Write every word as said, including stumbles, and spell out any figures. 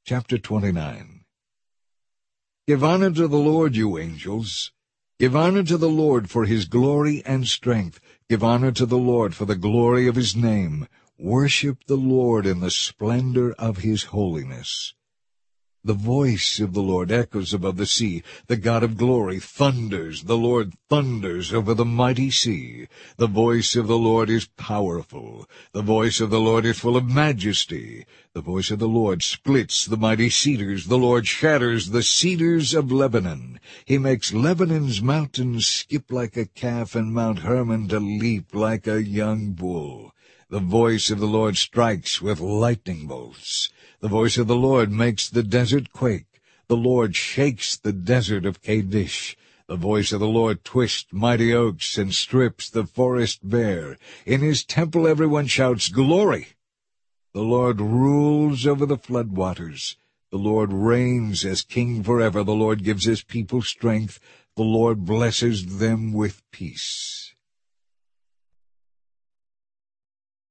Chapter twenty-nine. Give honor to the Lord, you angels. Give honor to the Lord for his glory and strength. Give honor to the Lord for the glory of his name. Worship the Lord in the splendor of his holiness. The voice of the Lord echoes above the sea. The God of glory thunders. The Lord thunders over the mighty sea. The voice of the Lord is powerful. The voice of the Lord is full of majesty. The voice of the Lord splits the mighty cedars. The Lord shatters the cedars of Lebanon. He makes Lebanon's mountains skip like a calf and Mount Hermon to leap like a young bull. The voice of the Lord strikes with lightning bolts. The voice of the Lord makes the desert quake. The Lord shakes the desert of Kadesh. The voice of the Lord twists mighty oaks and strips the forest bare. In his temple everyone shouts, "Glory!" The Lord rules over the floodwaters. The Lord reigns as king forever. The Lord gives his people strength. The Lord blesses them with peace.